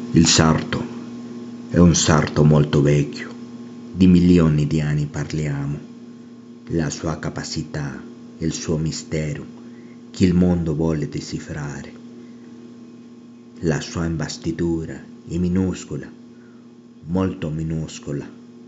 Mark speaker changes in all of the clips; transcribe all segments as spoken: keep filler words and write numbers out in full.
Speaker 1: Il sarto è un sarto molto vecchio, di milioni di anni parliamo. La sua capacità e il suo mistero che il mondo vuole decifrare. La sua investitura è minuscola, molto minuscola.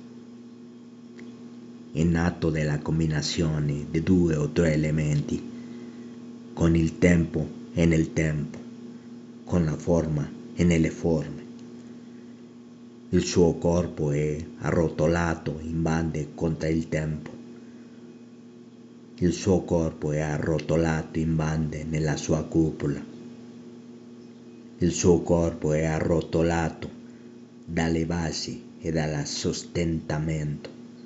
Speaker 1: È nato dalla combinazione di due o tre elementi, con il tempo e nel tempo, con la forma e nelle forme. Il suo corpo è arrotolato in bande contro il tempo. Il suo corpo è arrotolato in bande nella sua cupola. Il suo corpo è arrotolato dalle basi e dal sostentamento.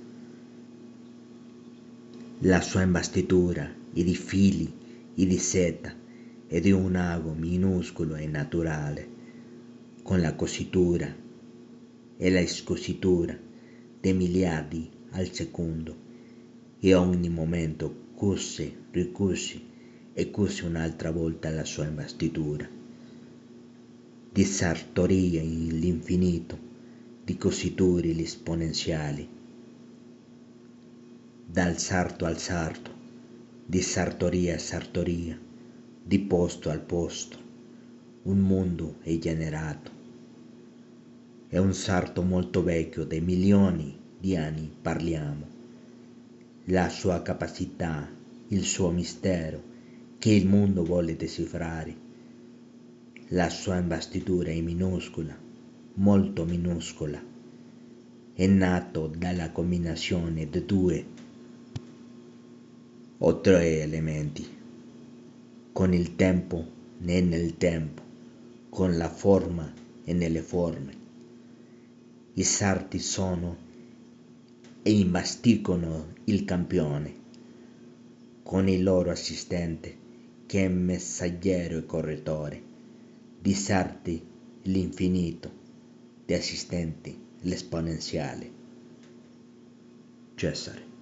Speaker 1: La sua investitura è di fili e di seta e di un ago minuscolo e naturale, con la cositura e la scositura di miliardi al secondo, e ogni momento cusse, ricusse e cusse un'altra volta la sua investitura. Di sartoria all'infinito, di cositure esponenziali, dal sarto al sarto, di sartoria a sartoria, di posto al posto, un mondo è generato. È un sarto molto vecchio, dei milioni di anni parliamo. La sua capacità, il suo mistero, che il mondo vuole decifrare. La sua investitura è minuscola, molto minuscola. È nato dalla combinazione di due o tre elementi, con il tempo e nel tempo, con la forma e nelle forme. I sarti sono e imbasticano il campione, con il loro assistente che è messaggero e correttore. Di sarti l'infinito, di assistenti l'esponenziale. Cesare.